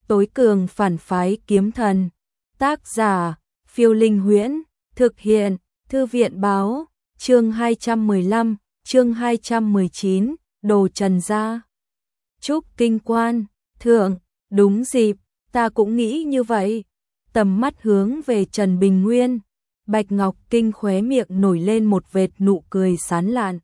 Tối cường phản phái kiếm thần. Tác giả, Phiêu Linh Huyễn. Thực hiện, Thư viện báo. Chương 215, chương 219, đồ Trần gia. Trúc Kinh Quan, thượng, đúng dịp, ta cũng nghĩ như vậy. Tầm mắt hướng về Trần Bình Nguyên. Bạch Ngọc Kinh khóe miệng nổi lên một vệt nụ cười sán lạn.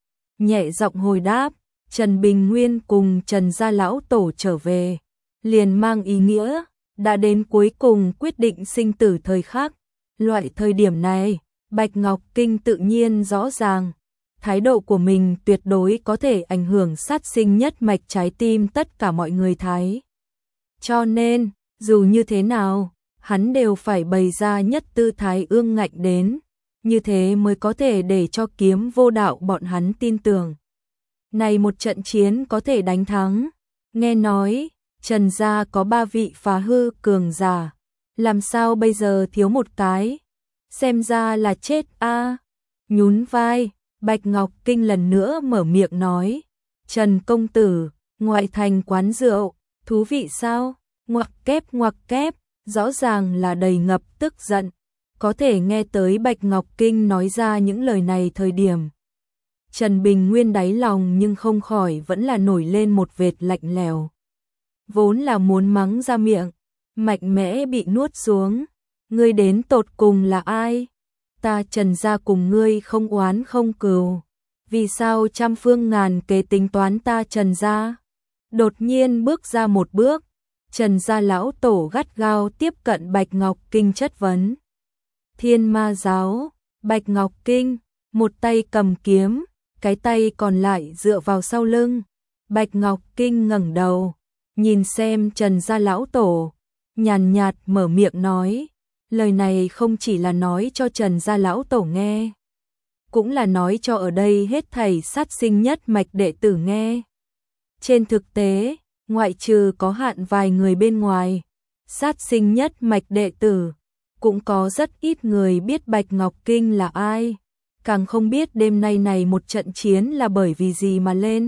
Nhẹ giọng hồi đáp, Trần Bình Nguyên cùng Trần gia lão tổ trở về, liền mang ý nghĩa đã đến cuối cùng quyết định sinh tử thời khắc. Loại thời điểm này, Bạch Ngọc Kinh tự nhiên rõ ràng, thái độ của mình tuyệt đối có thể ảnh hưởng sát sinh nhất mạch trái tim tất cả mọi người Thái. Cho nên, dù như thế nào, hắn đều phải bày ra nhất tư thái ương ngạnh đến, như thế mới có thể để cho Kiếm Vô Đạo bọn hắn tin tưởng. Này một trận chiến có thể đánh thắng. Nghe nói, Trần gia có 3 vị phá hư cường giả, làm sao bây giờ thiếu một cái? Xem ra là chết a. Nhún vai, Bạch Ngọc Kinh lần nữa mở miệng nói, Trần công tử, ngoại thành quán rượu, thú vị sao? Ngoặc kép, rõ ràng là đầy ngập tức giận. Có thể nghe tới Bạch Ngọc Kinh nói ra những lời này thời điểm, Trần Bình Nguyên đáy lòng nhưng không khỏi vẫn là nổi lên một vệt lạnh lẽo. Vốn là muốn mắng ra miệng, mạnh mẽ bị nuốt xuống. Ngươi đến tột cùng là ai? Ta Trần gia cùng ngươi không oán không cừu, vì sao trăm phương ngàn kế tính toán ta Trần gia? Đột nhiên bước ra một bước, Trần gia lão tổ gắt gao tiếp cận Bạch Ngọc Kinh chất vấn. Thiên Ma giáo, Bạch Ngọc Kinh, một tay cầm kiếm, cái tay còn lại dựa vào sau lưng. Bạch Ngọc Kinh ngẩng đầu, nhìn xem Trần gia lão tổ, nhàn nhạt mở miệng nói, lời này không chỉ là nói cho Trần gia lão tổ nghe, cũng là nói cho ở đây hết thảy sát sinh nhất mạch đệ tử nghe. Trên thực tế, ngoại trừ có hạn vài người bên ngoài, sát sinh nhất mạch đệ tử, cũng có rất ít người biết Bạch Ngọc Kinh là ai, càng không biết đêm nay này một trận chiến là bởi vì gì mà lên.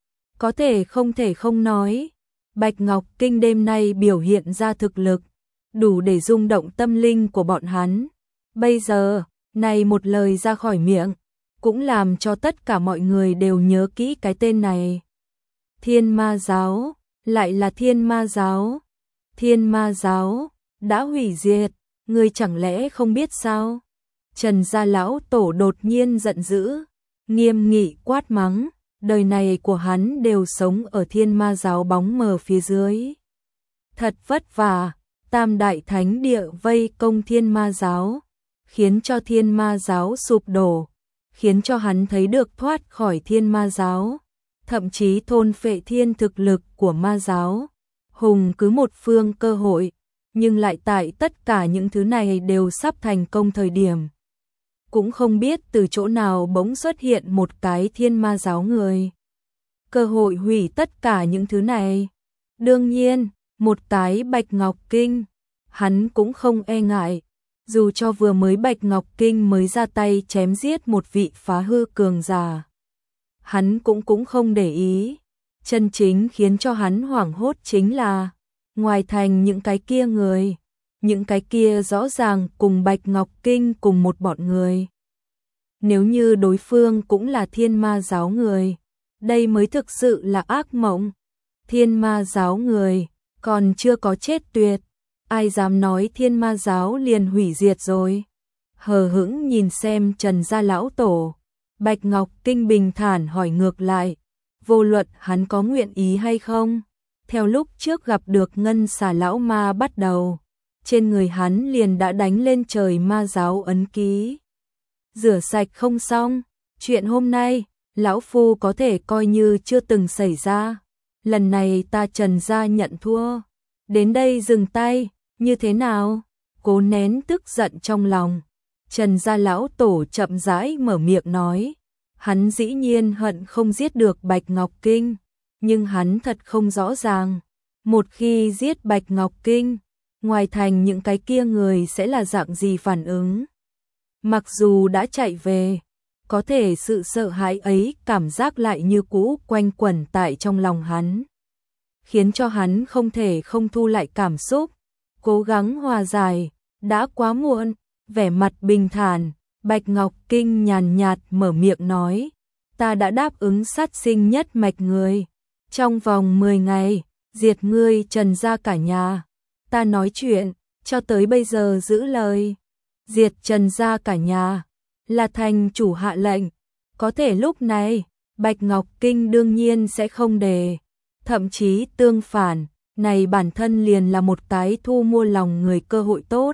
Có thể không nói, Bạch Ngọc Kinh đêm nay biểu hiện ra thực lực, đủ để rung động tâm linh của bọn hắn. Bây giờ, này một lời ra khỏi miệng, cũng làm cho tất cả mọi người đều nhớ kỹ cái tên này. Thiên Ma giáo, lại là Thiên Ma giáo. Thiên Ma giáo đã hủy diệt, ngươi chẳng lẽ không biết sao? Trần gia lão tổ đột nhiên giận dữ, nghiêm nghị quát mắng, đời này của hắn đều sống ở Thiên Ma giáo bóng mờ phía dưới. Thật vất vả, Tam đại thánh địa vây công Thiên Ma giáo, khiến cho Thiên Ma giáo sụp đổ, khiến cho hắn thấy được thoát khỏi Thiên Ma giáo, thậm chí thôn phệ thiên thực lực của ma giáo. Hùng cứ một phương cơ hội, nhưng lại tại tất cả những thứ này đều sắp thành công thời điểm, cũng không biết từ chỗ nào bỗng xuất hiện một cái Thiên Ma giáo người. Cơ hội hủy tất cả những thứ này. Đương nhiên, một cái Bạch Ngọc Kinh, hắn cũng không e ngại, dù cho vừa mới Bạch Ngọc Kinh mới ra tay chém giết một vị phá hư cường giả, hắn cũng không để ý. Chân chính khiến cho hắn hoảng hốt chính là, ngoài thành những cái kia người, những cái kia rõ ràng cùng Bạch Ngọc Kinh cùng một bọn người. Nếu như đối phương cũng là Thiên Ma giáo người, đây mới thực sự là ác mộng. Thiên Ma giáo người, còn chưa có chết tuyệt, ai dám nói Thiên Ma giáo liền hủy diệt rồi. Hờ hững nhìn xem Trần gia lão tổ, Bạch Ngọc Kinh bình thản hỏi ngược lại, vô luận hắn có nguyện ý hay không, theo lúc trước gặp được Ngân Xà lão ma bắt đầu, trên người hắn liền đã đánh lên trời ma giáo ấn ký. Rửa sạch không xong, chuyện hôm nay, lão phu có thể coi như chưa từng xảy ra. Lần này ta Trần gia nhận thua. Đến đây dừng tay, như thế nào? Cố nén tức giận trong lòng, Trần gia lão tổ chậm rãi mở miệng nói. Hắn dĩ nhiên hận không giết được Bạch Ngọc Kinh, nhưng hắn thật không rõ ràng, một khi giết Bạch Ngọc Kinh, ngoài thành những cái kia người sẽ là dạng gì phản ứng. Mặc dù đã chạy về, có thể sự sợ hãi ấy cảm giác lại như cũ quanh quẩn tại trong lòng hắn. khiến cho hắn không thể không thu lại cảm xúc, cố gắng hòa giải. Đã quá muộn, vẻ mặt bình thản, Bạch Ngọc Kinh nhàn nhạt mở miệng nói, ta đã đáp ứng sát sinh nhất mạch người. Trong vòng 10 ngày, diệt ngươi Trần gia cả nhà. Ta nói chuyện, cho tới bây giờ giữ lời. Diệt Trần gia cả nhà, là thành chủ hạ lệnh. Có thể lúc này, Bạch Ngọc Kinh đương nhiên sẽ không đề. Thậm chí tương phản, này bản thân liền là một cái thu mua lòng người cơ hội tốt.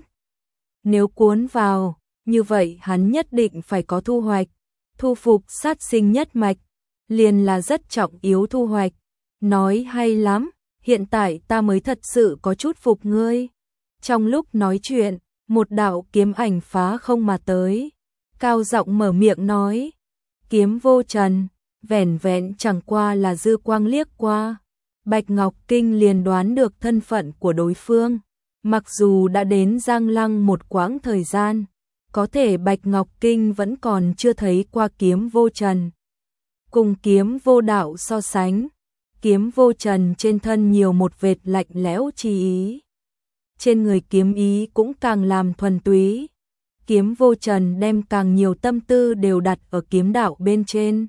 Nếu cuốn vào, như vậy hắn nhất định phải có thu hoạch. Thu phục sát sinh nhất mạch, liền là rất trọng yếu thu hoạch. Nói hay lắm, hiện tại ta mới thật sự có chút phục ngươi. Trong lúc nói chuyện, một đạo kiếm ảnh phá không mà tới. Cao giọng mở miệng nói, kiếm vô trần, vẻn vẹn chẳng qua là dư quang liếc qua. Bạch Ngọc Kinh liền đoán được thân phận của đối phương. Mặc dù đã đến Giang Lăng một quãng thời gian, có thể Bạch Ngọc Kinh vẫn còn chưa thấy qua kiếm vô trần. Cùng kiếm vô đạo so sánh, kiếm vô trần trên thân nhiều một vệt lạnh lẽo chi ý. Trên người kiếm ý cũng càng làm thuần túy. Kiếm vô trần đem càng nhiều tâm tư đều đặt ở kiếm đạo bên trên.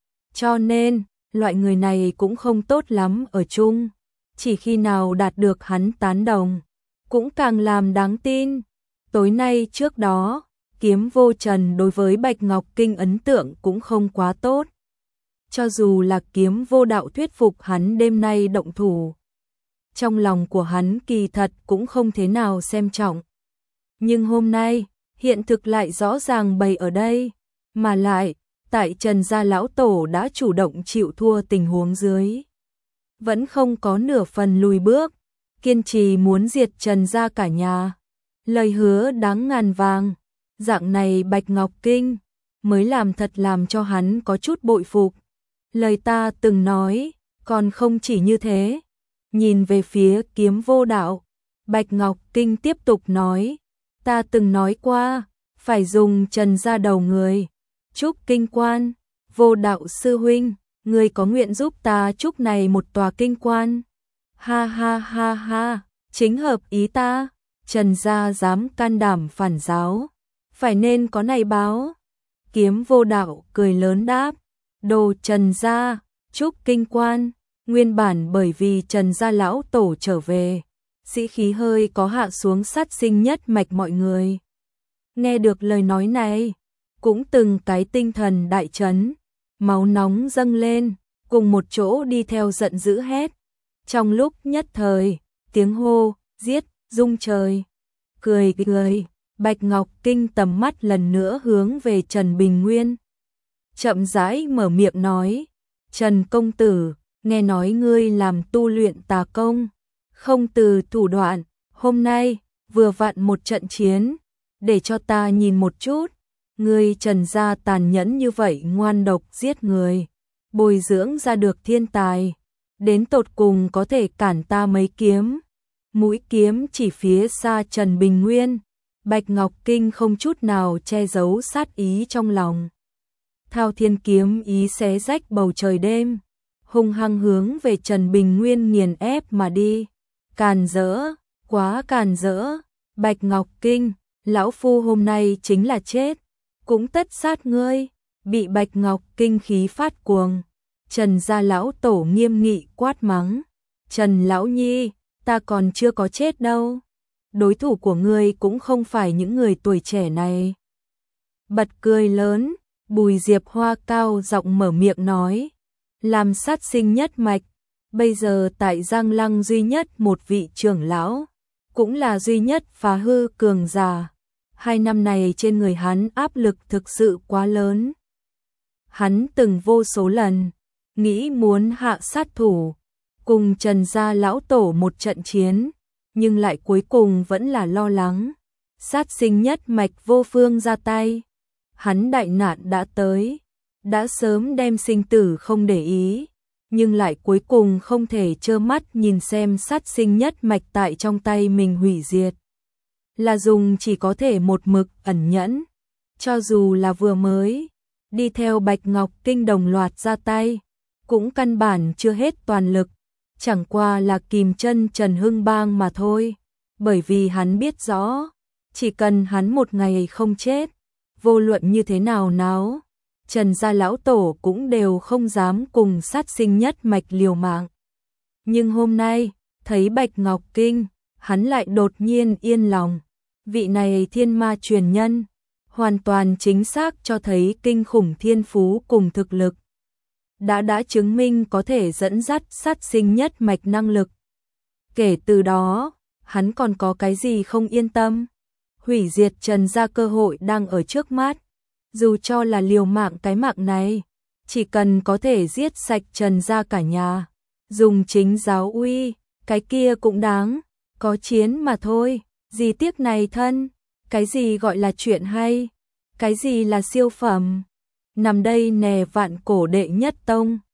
Cho nên, loại người này cũng không tốt lắm ở chung. Chỉ khi nào đạt được hắn tán đồng, cũng càng làm đáng tin. Tối nay trước đó, kiếm vô trần đối với Bạch Ngọc Kinh ấn tượng cũng không quá tốt. Cho dù là kiếm vô đạo thuyết phục hắn đêm nay động thủ, trong lòng của hắn kỳ thật cũng không thế nào xem trọng. Nhưng hôm nay, hiện thực lại rõ ràng bày ở đây, mà lại, tại Trần gia lão tổ đã chủ động chịu thua tình huống dưới. Vẫn không có nửa phần lùi bước, kiên trì muốn diệt Trần gia cả nhà. Lời hứa đáng ngàn vàng, dạng này Bạch Ngọc Kinh mới làm cho hắn có chút bội phục. Lời ta từng nói, còn không chỉ như thế. Nhìn về phía kiếm vô đạo, Bạch Ngọc Kinh tiếp tục nói, ta từng nói qua, phải dùng Trần gia đầu người. Trúc kinh quan, vô đạo sư huynh, ngươi có nguyện giúp ta trúc này một tòa kinh quan? Ha ha ha ha, chính hợp ý ta. Trần gia dám can đảm phản giáo, phải nên có này báo. Kiếm vô đạo cười lớn đáp, đồ Trần gia, trúc kinh quan. Nguyên bản bởi vì Trần gia lão tổ trở về, sĩ khí hơi có hạ xuống, sát sinh nhất mạch mọi người. Nghe được lời nói này, cũng từng cái tinh thần đại chấn, máu nóng dâng lên, cùng một chỗ đi theo giận dữ hét. Trong lúc nhất thời, tiếng hô, giết, rung trời. Cười, Bạch Ngọc Kinh tầm mắt lần nữa hướng về Trần Bình Nguyên. Chậm rãi mở miệng nói, Trần công tử, nghe nói ngươi làm tu luyện tà công, không từ thủ đoạn, hôm nay, vừa vặn một trận chiến, để cho ta nhìn một chút. Ngươi Trần gia tàn nhẫn như vậy, ngoan độc giết người, bồi dưỡng ra được thiên tài, đến tột cùng có thể cản ta mấy kiếm. Mũi kiếm chỉ phía xa Trần Bình Nguyên, Bạch Ngọc Kinh không chút nào che giấu sát ý trong lòng. Thao thiên kiếm ý xé rách bầu trời đêm, hung hăng hướng về Trần Bình Nguyên nghiền ép mà đi. Càn rỡ, quá càn rỡ, Bạch Ngọc Kinh, lão phu hôm nay chính là chết, cũng tất sát ngươi. Bị Bạch Ngọc Kinh khí phát cuồng, Trần gia lão tổ nghiêm nghị quát mắng, Trần lão nhi, ta còn chưa có chết đâu. Đối thủ của ngươi cũng không phải những người tuổi trẻ này. Bật cười lớn, Bùi Diệp Hoa cao giọng mở miệng nói, làm sát sinh nhất mạch, bây giờ tại Giang Lăng duy nhất một vị trưởng lão, cũng là duy nhất phá hư cường giả. 2 năm này trên người hắn áp lực thực sự quá lớn. Hắn từng vô số lần nghĩ muốn hạ sát thủ, cùng Trần gia lão tổ một trận chiến, nhưng lại cuối cùng vẫn là lo lắng sát sinh nhất mạch vô phương ra tay. Hắn đại nạn đã tới, đã sớm đem sinh tử không để ý, nhưng lại cuối cùng không thể trơ mắt nhìn xem sát sinh nhất mạch tại trong tay mình hủy diệt. Là dùng chỉ có thể một mực ẩn nhẫn, cho dù là vừa mới đi theo Bạch Ngọc Kinh đồng loạt ra tay, cũng căn bản chưa hết toàn lực. chẳng qua là kìm chân Trần Hưng Bang mà thôi, bởi vì hắn biết rõ, chỉ cần hắn một ngày không chết, vô luận như thế nào náo, Trần gia lão tổ cũng đều không dám cùng sát sinh nhất mạch liều mạng. Nhưng hôm nay, thấy Bạch Ngọc Kinh, hắn lại đột nhiên yên lòng. Vị này thiên ma truyền nhân, hoàn toàn chính xác cho thấy kinh khủng thiên phú cùng thực lực. Đã chứng minh có thể dẫn dắt sát sinh nhất mạch năng lực. Kể từ đó, hắn còn có cái gì không yên tâm? Hủy diệt Trần gia cơ hội đang ở trước mắt. Dù cho là liều mạng cái mạng này, chỉ cần có thể giết sạch Trần gia cả nhà, dùng chính giáo uy, cái kia cũng đáng, có chiến mà thôi, gì tiếc này thân, cái gì gọi là chuyện hay, cái gì là siêu phẩm, nằm đây nè vạn cổ đệ nhất tông.